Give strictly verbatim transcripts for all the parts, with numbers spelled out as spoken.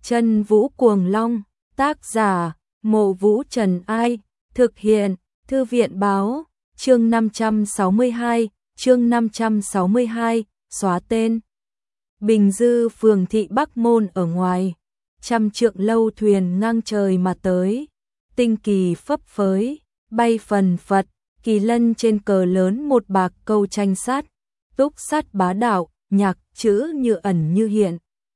Chân Vũ Cuồng Long, tác giả, Mộ Vũ Trần Ai, thực hiện, Thư viện Báo, chương năm trăm sáu mươi hai, chương năm trăm sáu mươi hai, xóa tên. Bình Dư phường thị Bắc Môn ở ngoài, trăm trượng lâu thuyền ngang trời mà tới, tinh kỳ phấp phới, bay phần phật, kỳ lân trên cờ lớn một bạc câu tranh sát, túc sát bá đạo, nhạc chữ như ẩn như hiện.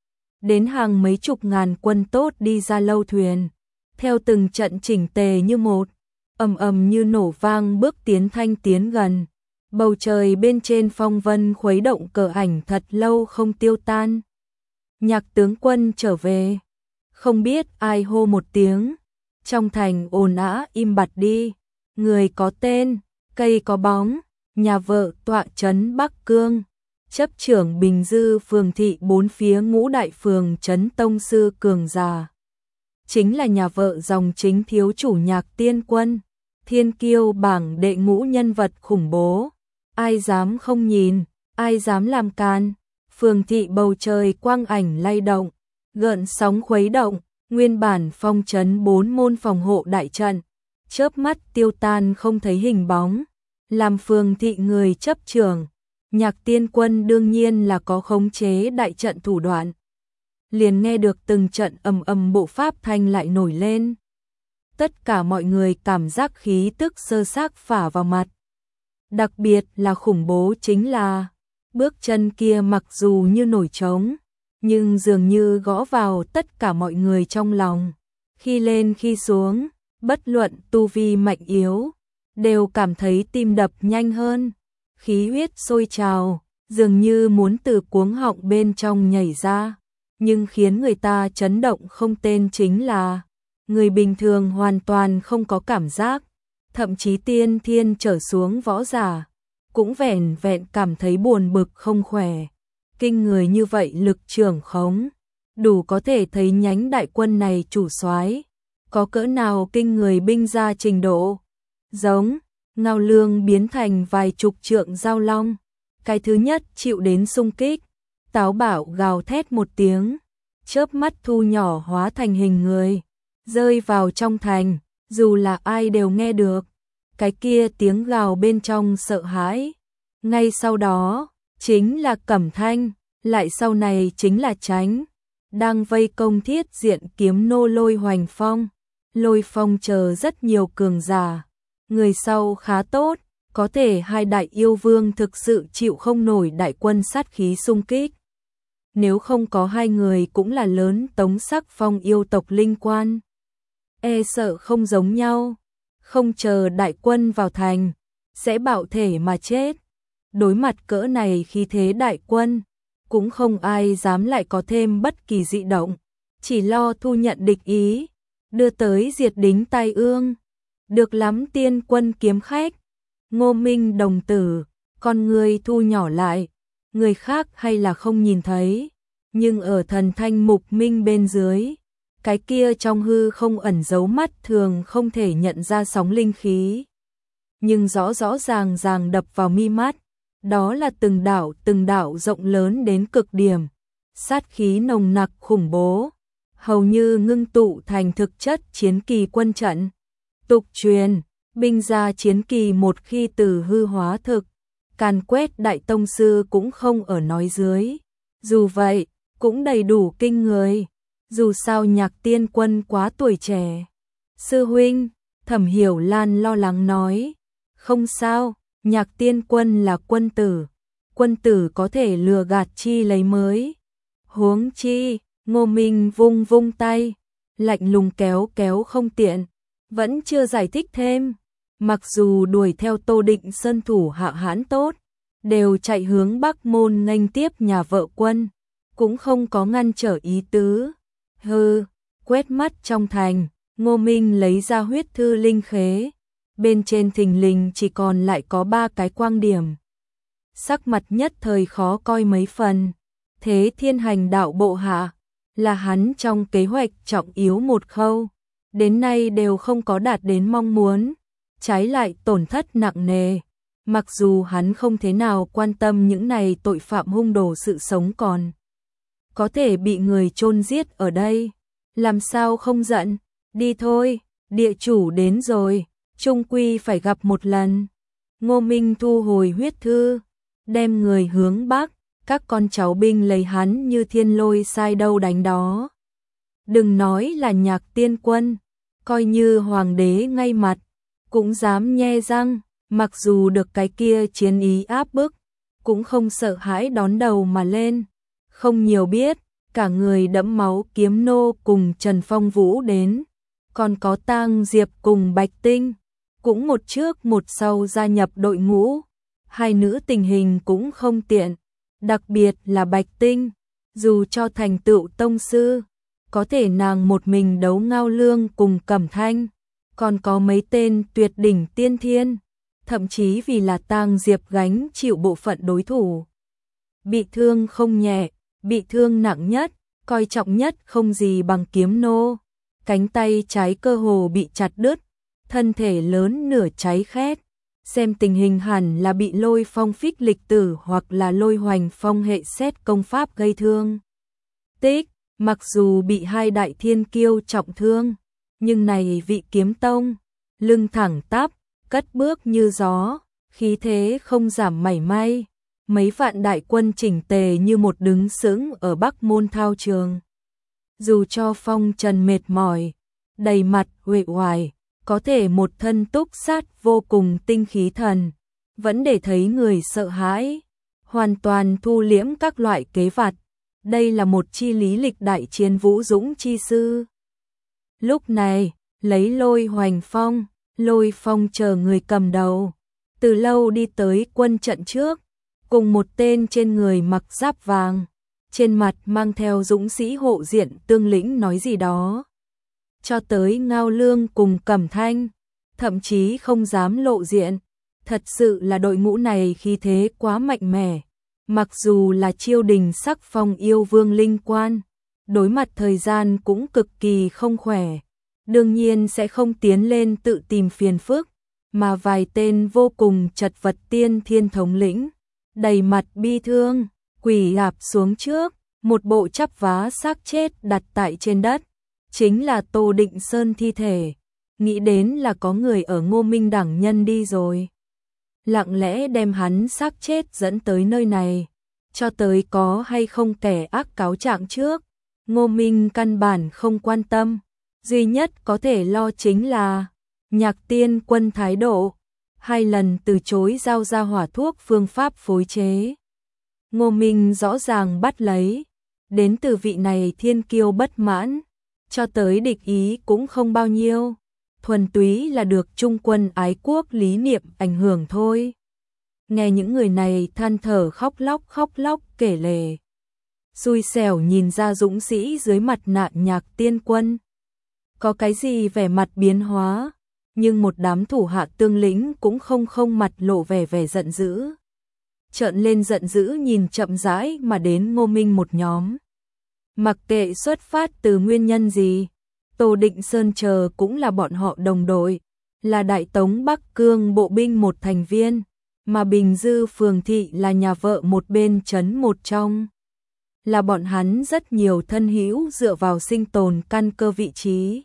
Đến hàng mấy chục ngàn quân tốt đi ra lâu thuyền, theo từng trận chỉnh tề như một, ầm ầm như nổ vang bước tiến thanh tiến gần. Bầu trời bên trên phong vân khuấy động cờ ảnh thật lâu không tiêu tan. Nhạc tướng quân trở về, không biết ai hô một tiếng, trong thành ồn ào im bặt đi. Người có tên, cây có bóng, nhà vợ tọa trấn Bắc Cương, chấp trưởng Bình Dư phường thị bốn phía ngũ đại phường trấn tông sư cường giả. Chính là nhà vợ dòng chính thiếu chủ Nhạc Tiên Quân, thiên kiêu bảng đệ ngũ nhân vật khủng bố. Ai dám không nhìn, ai dám làm can. Phường thị bầu trời quang ảnh lay động, gợn sóng khuấy động, nguyên bản phong trấn bốn môn phòng hộ đại trận, chớp mắt tiêu tan không thấy hình bóng. Làm phường thị người chấp trưởng, Nhạc Tiên Quân đương nhiên là có khống chế đại trận thủ đoạn. Liền nghe được từng trận ầm ầm bộ pháp thanh lại nổi lên. Tất cả mọi người cảm giác khí tức sơ xác phả vào mặt. Đặc biệt là khủng bố chính là, bước chân kia mặc dù như nổi trống, nhưng dường như gõ vào tất cả mọi người trong lòng. Khi lên khi xuống, bất luận tu vi mạnh yếu, đều cảm thấy tim đập nhanh hơn, khí huyết sôi trào, dường như muốn từ cuống họng bên trong nhảy ra. Nhưng khiến người ta chấn động không tên chính là, người bình thường hoàn toàn không có cảm giác. Thậm chí tiên thiên trở xuống võ giả, cũng vẻn vẹn cảm thấy buồn bực không khỏe. Kinh người như vậy lực trưởng khống, đủ có thể thấy nhánh đại quân này chủ soái có cỡ nào kinh người binh ra trình độ. Giống, ngao lương biến thành vài chục trượng giao long. Cái thứ nhất chịu đến xung kích, táo bạo gào thét một tiếng, chớp mắt thu nhỏ hóa thành hình người, rơi vào trong thành. Dù là ai đều nghe được, cái kia tiếng gào bên trong sợ hãi. Ngay sau đó, chính là Cẩm Thanh, lại sau này chính là Tránh, đang vây công thiết diện kiếm nô Lôi Hoành Phong. Lôi Phong chờ rất nhiều cường giả, người sau khá tốt, có thể hai đại yêu vương thực sự chịu không nổi đại quân sát khí xung kích. Nếu không có hai người cũng là lớn tống sắc phong yêu tộc linh quan, e sợ không giống nhau, không chờ đại quân vào thành, sẽ bạo thể mà chết. Đối mặt cỡ này khi thế đại quân, cũng không ai dám lại có thêm bất kỳ dị động, chỉ lo thu nhận địch ý, đưa tới diệt đính tai ương. Được lắm Tiên Quân kiếm khách, Ngô Minh đồng tử, con người thu nhỏ lại, người khác hay là không nhìn thấy, nhưng ở thần thanh mục minh bên dưới, cái kia trong hư không ẩn giấu mắt thường không thể nhận ra sóng linh khí. Nhưng rõ rõ ràng ràng đập vào mi mắt, đó là từng đảo từng đảo rộng lớn đến cực điểm, sát khí nồng nặc khủng bố, hầu như ngưng tụ thành thực chất chiến kỳ quân trận. Tục truyền, binh gia chiến kỳ một khi từ hư hóa thực, càn quét đại tông sư cũng không ở nói dưới. Dù vậy, cũng đầy đủ kinh người. Dù sao Nhạc Tiên Quân quá tuổi trẻ. Sư huynh, Thẩm Hiểu Lan lo lắng nói. Không sao, Nhạc Tiên Quân là quân tử. Quân tử có thể lừa gạt chi lấy mới. Huống chi, Ngô Minh vung vung tay, lạnh lùng kéo kéo không tiện, vẫn chưa giải thích thêm. Mặc dù đuổi theo Tô Định Sơn thủ hạ hãn tốt, đều chạy hướng Bắc Môn nghênh tiếp nhà vợ quân, cũng không có ngăn trở ý tứ. Hừ, quét mắt trong thành, Ngô Minh lấy ra huyết thư linh khế, bên trên thình lình chỉ còn lại có ba cái quang điểm. Sắc mặt nhất thời khó coi mấy phần. Thế Thiên Hành đạo bộ hạ, là hắn trong kế hoạch trọng yếu một khâu, đến nay đều không có đạt đến mong muốn, trái lại tổn thất nặng nề. Mặc dù hắn không thế nào quan tâm những này tội phạm hung đồ sự sống còn có thể bị người chôn giết ở đây, làm sao không giận, đi thôi, địa chủ đến rồi, chung quy phải gặp một lần. Ngô Minh thu hồi huyết thư, đem người hướng bắc, các con cháu binh lấy hắn như thiên lôi sai đâu đánh đó. Đừng nói là Nhạc Tiên Quân, coi như hoàng đế ngay mặt, cũng dám nhe răng, mặc dù được cái kia chiến ý áp bức, cũng không sợ hãi đón đầu mà lên. Không nhiều biết, cả người đẫm máu Kiếm Nô cùng Trần Phong Vũ đến, còn có Tang Diệp cùng Bạch Tinh, cũng một trước một sau gia nhập đội ngũ. Hai nữ tình hình cũng không tiện, đặc biệt là Bạch Tinh, dù cho thành tựu tông sư, có thể nàng một mình đấu Ngao Lương cùng Cẩm Thanh, còn có mấy tên tuyệt đỉnh tiên thiên, thậm chí vì là Tang Diệp gánh chịu bộ phận đối thủ. Bị thương không nhẹ, bị thương nặng nhất, coi trọng nhất không gì bằng Kiếm Nô, cánh tay trái cơ hồ bị chặt đứt, thân thể lớn nửa cháy khét, xem tình hình hẳn là bị Lôi Phong Phích Lịch Tử hoặc là Lôi Hoành Phong hệ xét công pháp gây thương. Tích, mặc dù bị hai đại thiên kiêu trọng thương, nhưng này vị kiếm tông, lưng thẳng tắp, cất bước như gió, khí thế không giảm mảy may. Mấy vạn đại quân chỉnh tề như một đứng sững ở Bắc Môn thao trường. Dù cho phong trần mệt mỏi, đầy mặt uể oải, có thể một thân túc sát vô cùng tinh khí thần, vẫn để thấy người sợ hãi, hoàn toàn thu liễm các loại kế vặt. Đây là một chi lý lịch đại chiến vũ dũng chi sư. Lúc này, lấy Lôi Hoành Phong, Lôi Phong chờ người cầm đầu, từ lâu đi tới quân trận trước, cùng một tên trên người mặc giáp vàng, trên mặt mang theo dũng sĩ hộ diện tương lĩnh nói gì đó. Cho tới Ngao Lương cùng Cẩm Thanh, thậm chí không dám lộ diện, thật sự là đội ngũ này khí thế quá mạnh mẽ. Mặc dù là Chiêu Đình sắc phong yêu vương linh quan, đối mặt thời gian cũng cực kỳ không khỏe, đương nhiên sẽ không tiến lên tự tìm phiền phức, mà vài tên vô cùng chật vật tiên thiên thống lĩnh, đầy mặt bi thương, quỳ gạp xuống trước, một bộ chắp vá xác chết đặt tại trên đất, chính là Tô Định Sơn thi thể, nghĩ đến là có người ở Ngô Minh đẳng nhân đi rồi. Lặng lẽ đem hắn xác chết dẫn tới nơi này, cho tới có hay không kẻ ác cáo trạng trước, Ngô Minh căn bản không quan tâm, duy nhất có thể lo chính là Nhạc Tiên Quân thái độ, hai lần từ chối giao ra hỏa thuốc phương pháp phối chế. Ngô Minh rõ ràng bắt lấy, đến từ vị này thiên kiêu bất mãn, cho tới địch ý cũng không bao nhiêu, thuần túy là được trung quân ái quốc lý niệm ảnh hưởng thôi. Nghe những người này than thở khóc lóc khóc lóc kể lể. Xui xẻo nhìn ra dũng sĩ dưới mặt nạ Nhạc Tiên Quân. Có cái gì vẻ mặt biến hóa, nhưng một đám thủ hạ tương lĩnh cũng không không mặt lộ vẻ vẻ giận dữ. Trợn lên giận dữ nhìn chậm rãi mà đến Ngô Minh một nhóm. Mặc kệ xuất phát từ nguyên nhân gì, Tô Định Sơn chờ cũng là bọn họ đồng đội, là Đại Tống Bắc Cương bộ binh một thành viên, mà Bình Dư Phường Thị là nhà vợ một bên trấn một trong. Là bọn hắn rất nhiều thân hữu dựa vào sinh tồn căn cơ vị trí.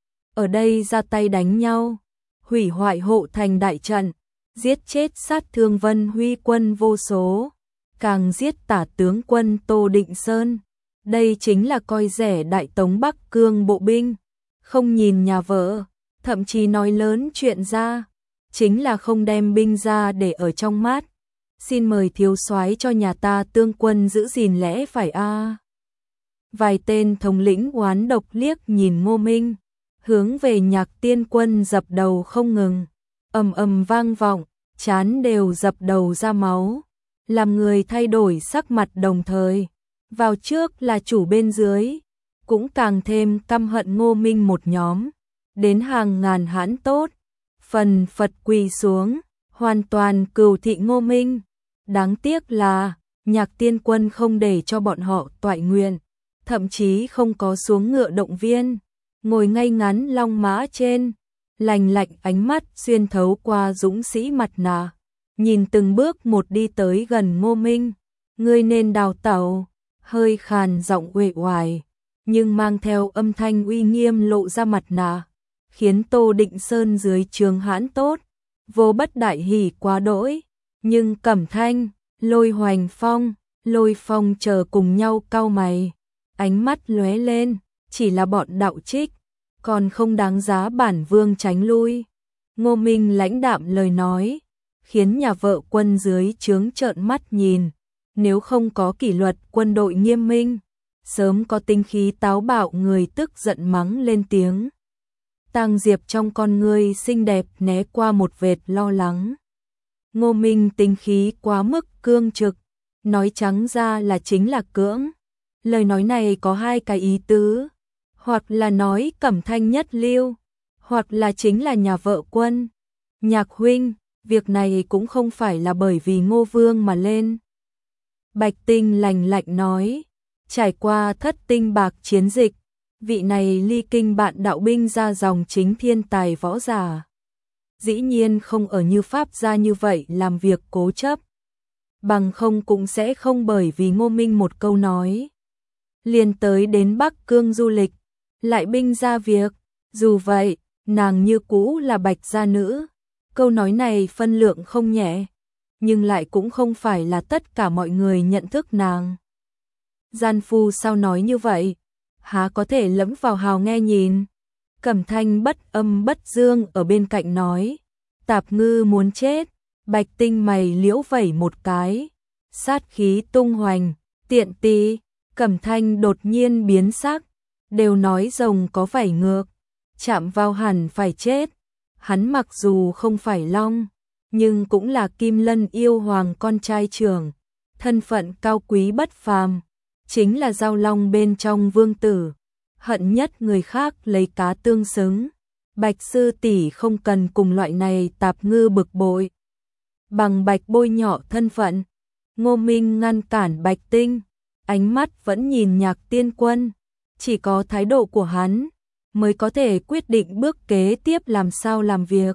Ở đây ra tay đánh nhau, hủy hoại hộ thành đại trận, giết chết sát thương Vân Huy quân vô số, càng giết tả tướng quân Tô Định Sơn. Đây chính là coi rẻ Đại Tống Bắc Cương bộ binh, không nhìn nhà vợ, thậm chí nói lớn chuyện ra, chính là không đem binh ra để ở trong mắt. Xin mời thiếu soái cho nhà ta tương quân giữ gìn lẽ phải a. Vài tên thống lĩnh oán độc liếc nhìn Ngô Minh, hướng về Nhạc Tiên Quân dập đầu không ngừng, ầm ầm vang vọng, chán đều dập đầu ra máu, làm người thay đổi sắc mặt đồng thời. Vào trước là chủ bên dưới, cũng càng thêm căm hận Ngô Minh một nhóm, đến hàng ngàn hãn tốt, phần phật quỳ xuống, hoàn toàn cừu thị Ngô Minh. Đáng tiếc là, Nhạc Tiên Quân không để cho bọn họ toại nguyện, thậm chí không có xuống ngựa động viên, ngồi ngay ngắn long mã trên, lành lạnh ánh mắt xuyên thấu qua dũng sĩ mặt nạ, nhìn từng bước một đi tới gần Ngô Minh. Ngươi nên đào tẩu, hơi khàn giọng uể oải, nhưng mang theo âm thanh uy nghiêm lộ ra mặt nạ, khiến Tô Định Sơn dưới trướng hãn tốt, vô bất đại hỉ quá đỗi, nhưng Cẩm Thanh, Lôi Hoành Phong, Lôi Phong chờ cùng nhau cau mày, ánh mắt lóe lên, chỉ là bọn đạo trích, còn không đáng giá bản vương tránh lui. Ngô Minh lãnh đạm lời nói, khiến nhà vợ quân dưới trướng trợn mắt nhìn, nếu không có kỷ luật quân đội nghiêm minh, sớm có tinh khí táo bạo người tức giận mắng lên tiếng. Tang Diệp trong con ngươi xinh đẹp né qua một vệt lo lắng. Ngô Minh tinh khí quá mức cương trực, nói trắng ra là chính là cưỡng. Lời nói này có hai cái ý tứ, hoặc là nói Cẩm Thanh nhất lưu, hoặc là chính là nhà vợ quân. Nhạc huynh, việc này cũng không phải là bởi vì Ngô Vương mà lên. Bạch Tinh lạnh lạnh nói, trải qua thất tinh bạc chiến dịch, vị này ly kinh bạn đạo binh ra dòng chính thiên tài võ giả. Dĩ nhiên không ở như pháp gia như vậy làm việc cố chấp. Bằng không cũng sẽ không bởi vì Ngô Minh một câu nói. Liền tới đến Bắc Cương du lịch, lại binh ra việc. Dù vậy, nàng như cũ là Bạch gia nữ. Câu nói này phân lượng không nhẹ, nhưng lại cũng không phải là tất cả mọi người nhận thức nàng. Gian phu sao nói như vậy? Há có thể lẫm vào hào nghe nhìn. Cẩm Thanh bất âm bất dương ở bên cạnh nói, Tạp Ngư muốn chết. Bạch Tinh mày liễu vẩy một cái, sát khí tung hoành, tiện tì. Cẩm Thanh đột nhiên biến sắc, đều nói rồng có vảy ngược, chạm vào hẳn phải chết. Hắn mặc dù không phải long, nhưng cũng là Kim Lân yêu hoàng con trai trưởng, thân phận cao quý bất phàm, chính là giao long bên trong vương tử, hận nhất người khác lấy cá tương xứng. Bạch sư tỷ không cần cùng loại này tạp ngư bực bội. Bằng Bạch bôi nhọ thân phận, Ngô Minh ngăn cản Bạch Tinh, ánh mắt vẫn nhìn Nhạc Tiên Quân, chỉ có thái độ của hắn mới có thể quyết định bước kế tiếp làm sao làm việc.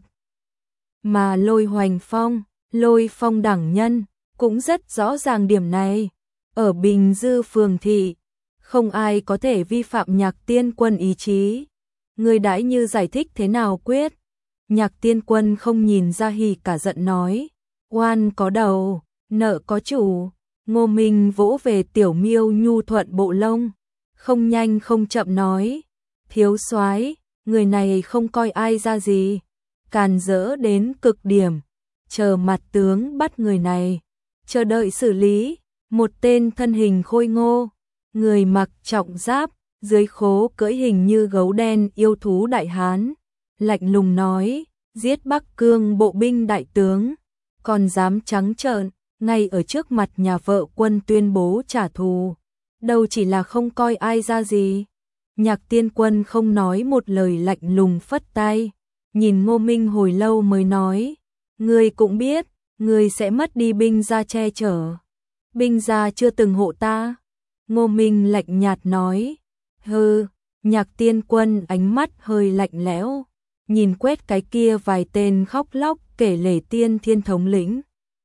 Mà Lôi Hoành Phong, Lôi Phong đẳng nhân, cũng rất rõ ràng điểm này. Ở Bình Dư phường thị, không ai có thể vi phạm Nhạc Tiên Quân ý chí. Người đãi như giải thích thế nào quyết? Nhạc Tiên Quân không nhìn ra hỉ cả giận nói, oan có đầu, nợ có chủ. Ngô Minh vỗ về Tiểu Miêu nhu thuận bộ lông, không nhanh không chậm nói, thiếu soái, người này không coi ai ra gì, càn rỡ đến cực điểm, chờ mặt tướng bắt người này, chờ đợi xử lý. Một tên thân hình khôi ngô, người mặc trọng giáp, dưới khố cưỡi hình như gấu đen yêu thú đại hán, lạnh lùng nói, giết Bắc Cương bộ binh đại tướng, còn dám trắng trợn ngay ở trước mặt nhà vợ quân tuyên bố trả thù, đâu chỉ là không coi ai ra gì. Nhạc Tiên Quân không nói một lời, lạnh lùng phất tay, nhìn Ngô Minh hồi lâu mới nói, ngươi cũng biết, ngươi sẽ mất đi binh gia che chở. Binh gia chưa từng hộ ta. Ngô Minh lạnh nhạt nói, hừ. Nhạc Tiên Quân ánh mắt hơi lạnh lẽo, nhìn quét cái kia vài tên khóc lóc kể lể tiên thiên thống lĩnh,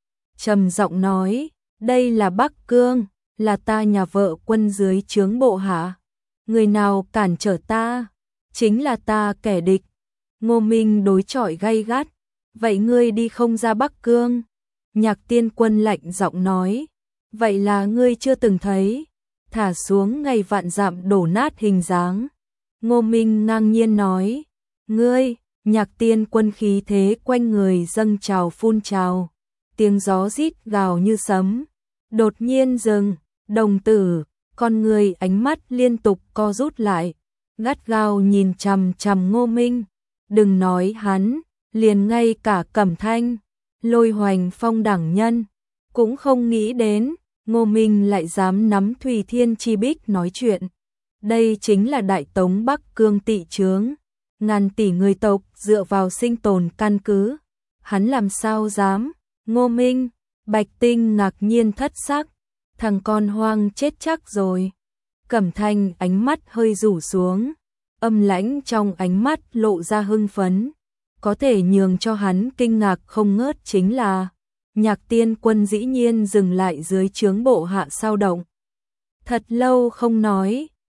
trầm giọng nói, đây là Bắc Cương, là ta nhà vợ quân dưới trướng bộ hạ, người nào cản trở ta, chính là ta kẻ địch. Ngô Minh đối chọi gay gắt, vậy ngươi đi không ra Bắc Cương? Nhạc Tiên Quân lạnh giọng nói, vậy là ngươi chưa từng thấy, thả xuống ngày vạn dặm đổ nát hình dáng. Ngô Minh ngang nhiên nói, ngươi. Nhạc Tiên Quân khí thế quanh người dâng trào phun trào, tiếng gió rít gào như sấm, đột nhiên dừng. Đồng tử, con người ánh mắt liên tục co rút lại, gắt gao nhìn chằm chằm Ngô Minh. Đừng nói hắn, liền ngay cả Cẩm Thanh, Lôi Hoành Phong đẳng nhân cũng không nghĩ đến Ngô Minh lại dám nắm Thùy Thiên chi bích nói chuyện. Đây chính là Đại Tống Bắc Cương tị trướng, ngàn tỷ người tộc dựa vào sinh tồn căn cứ, hắn làm sao dám? Ngô Minh, Bạch Tinh ngạc nhiên thất sắc, thằng con hoang chết chắc rồi. Cẩm Thanh ánh mắt hơi rủ xuống, âm lãnh trong ánh mắt lộ ra hưng phấn, có thể nhường cho hắn kinh ngạc không ngớt chính là Nhạc Tiên Quân dĩ nhiên dừng lại dưới trướng bộ hạ sao động. Thật lâu không nói,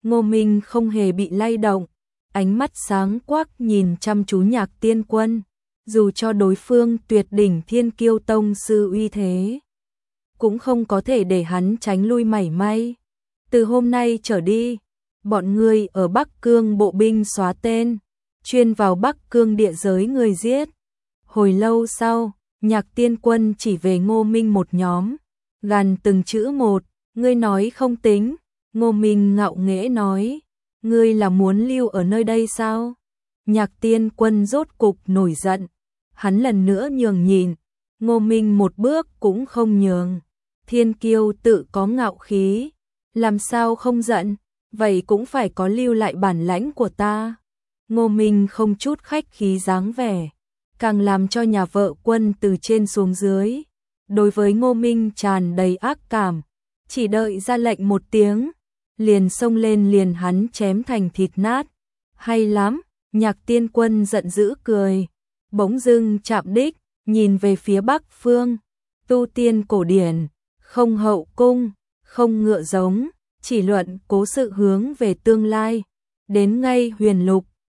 Ngô Minh không hề bị lay động, ánh mắt sáng quắc nhìn chăm chú Nhạc Tiên Quân, dù cho đối phương tuyệt đỉnh thiên kiêu tông sư uy thế, cũng không có thể để hắn tránh lui mảy may. Từ hôm nay trở đi, bọn ngươi ở Bắc Cương bộ binh xóa tên, chuyên vào Bắc Cương địa giới người giết. Hồi lâu sau, Nhạc Tiên Quân chỉ về Ngô Minh một nhóm, gằn từng chữ một, ngươi nói không tính. Ngô Minh ngạo nghễ nói, ngươi là muốn lưu ở nơi đây sao? Nhạc Tiên Quân rốt cục nổi giận, hắn lần nữa nhường nhìn, Ngô Minh một bước cũng không nhường. Thiên kiêu tự có ngạo khí, làm sao không giận, vậy cũng phải có lưu lại bản lãnh của ta. Ngô Minh không chút khách khí dáng vẻ, càng làm cho nhà vợ Quân từ trên xuống dưới, đối với Ngô Minh tràn đầy ác cảm, chỉ đợi ra lệnh một tiếng, liền xông lên liền hắn chém thành thịt nát. Hay lắm, Nhạc Tiên Quân giận dữ cười, bỗng dưng chạm đích, nhìn về phía Bắc phương, tu tiên cổ điển, không hậu cung, không ngựa giống, chỉ luận cố sự hướng về tương lai, đến ngay huyền lục,